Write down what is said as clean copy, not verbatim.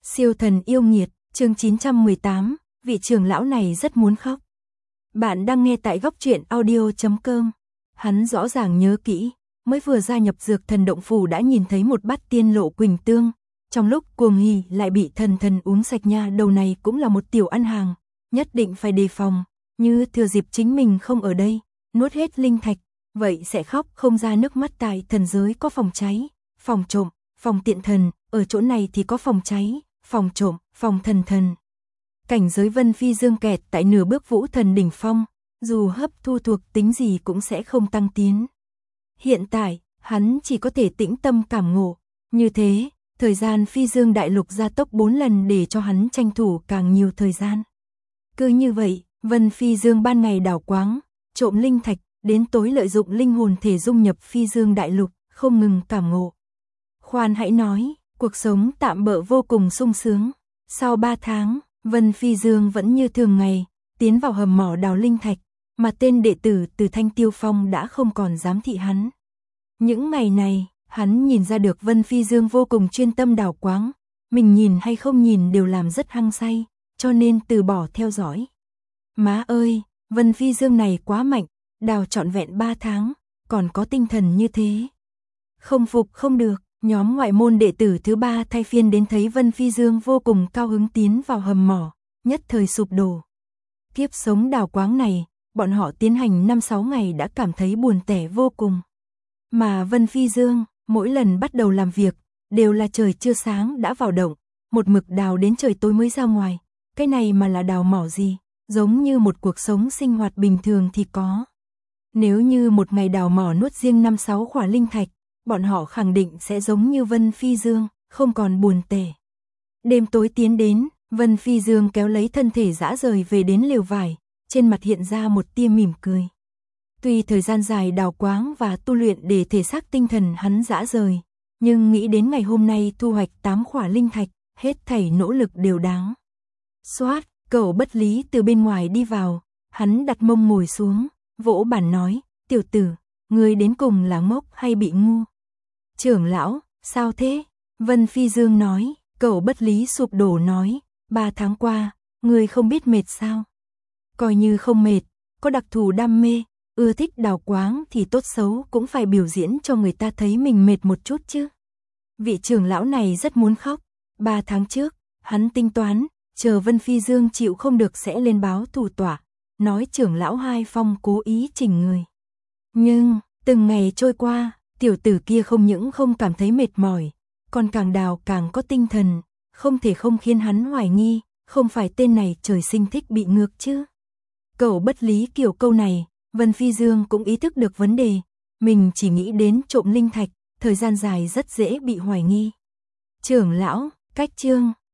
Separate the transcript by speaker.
Speaker 1: Siêu thần yêu nghiệt, chương 918, vị trưởng lão này rất muốn khóc. Bạn đang nghe tại góc truyện audio.com. Hắn rõ ràng nhớ kỹ, mới vừa gia nhập Dược Thần Động Phủ đã nhìn thấy một bát tiên lộ quỳnh tương. Trong lúc cuồng hỉ lại bị thần uống sạch nha, đầu này cũng là một tiểu ăn hàng, nhất định phải đề phòng, như thừa dịp chính mình không ở đây, nuốt hết linh thạch, vậy sẽ khóc không ra nước mắt. Tại thần giới có phòng cháy, phòng trộm, phòng tiện thần, ở chỗ này thì có phòng cháy, phòng trộm, phòng thần. Cảnh giới Vân Phi Dương kẹt tại nửa bước vũ thần đỉnh phong, dù hấp thu thuộc tính gì cũng sẽ không tăng tiến. Hiện tại, hắn chỉ có thể tĩnh tâm cảm ngộ, như thế, thời gian Phi Dương đại lục gia tốc 4 lần để cho hắn tranh thủ càng nhiều thời gian. Cứ như vậy, Vân Phi Dương ban ngày đào quáng, trộm linh thạch, đến tối lợi dụng linh hồn thể dung nhập Phi Dương đại lục, không ngừng cảm ngộ. Khoan hãy nói, cuộc sống tạm bợ vô cùng sung sướng. Sau 3 tháng, Vân Phi Dương vẫn như thường ngày, tiến vào hầm mỏ đào linh thạch, mà tên đệ tử từ Thanh Tiêu Phong đã không còn dám thị hắn. Những ngày này, hắn nhìn ra được Vân Phi Dương vô cùng chuyên tâm đào quáng, mình nhìn hay không nhìn đều làm rất hăng say, cho nên từ bỏ theo dõi. Má ơi, Vân Phi Dương này quá mạnh, đào trọn vẹn 3 tháng, còn có tinh thần như thế. Không phục không được. Nhóm ngoại môn đệ tử thứ 3 thay phiên đến thấy Vân Phi Dương vô cùng cao hứng tiến vào hầm mỏ, nhất thời sụp đổ. Kiếp sống đào quáng này, bọn họ tiến hành 5-6 ngày đã cảm thấy buồn tẻ vô cùng. Mà Vân Phi Dương, mỗi lần bắt đầu làm việc, đều là trời chưa sáng đã vào động, một mực đào đến trời tối mới ra ngoài. Cái này mà là đào mỏ gì, giống như một cuộc sống sinh hoạt bình thường thì có. Nếu như một ngày đào mỏ nuốt riêng 5-6 khỏa linh thạch, bọn họ khẳng định sẽ giống như Vân Phi Dương, không còn buồn tẻ. Đêm tối tiến đến, Vân Phi Dương kéo lấy thân thể rã rời về đến lều vải, trên mặt hiện ra một tia mỉm cười. Tuy thời gian dài đào quáng và tu luyện để thể xác tinh thần hắn rã rời, nhưng nghĩ đến ngày hôm nay thu hoạch 8 khỏa linh thạch, hết thảy nỗ lực đều đáng. Xoát, cậu Bất Lý từ bên ngoài đi vào, hắn đặt mông ngồi xuống, vỗ bàn nói, tiểu tử, ngươi đến cùng là ngốc hay bị ngu? Trưởng lão, sao thế? Vân Phi Dương nói, cậu Bất Lý sụp đổ nói, 3 tháng qua, ngươi không biết mệt sao? Coi như không mệt, có đặc thù đam mê, ưa thích đào quáng thì tốt xấu cũng phải biểu diễn cho người ta thấy mình mệt một chút chứ. Vị trưởng lão này rất muốn khóc, 3 tháng trước, hắn tính toán, chờ Vân Phi Dương chịu không được sẽ lên báo thủ tọa, nói trưởng lão Hai Phong cố ý chỉnh người. Nhưng, từng ngày trôi qua, tiểu tử kia không những không cảm thấy mệt mỏi, còn càng đào càng có tinh thần, không thể không khiến hắn hoài nghi, không phải tên này trời sinh thích bị ngược chứ. Cậu Bất Lý kiểu câu này, Vân Phi Dương cũng ý thức được vấn đề, mình chỉ nghĩ đến trộm linh thạch, thời gian dài rất dễ bị hoài nghi. Trưởng lão, cách chương,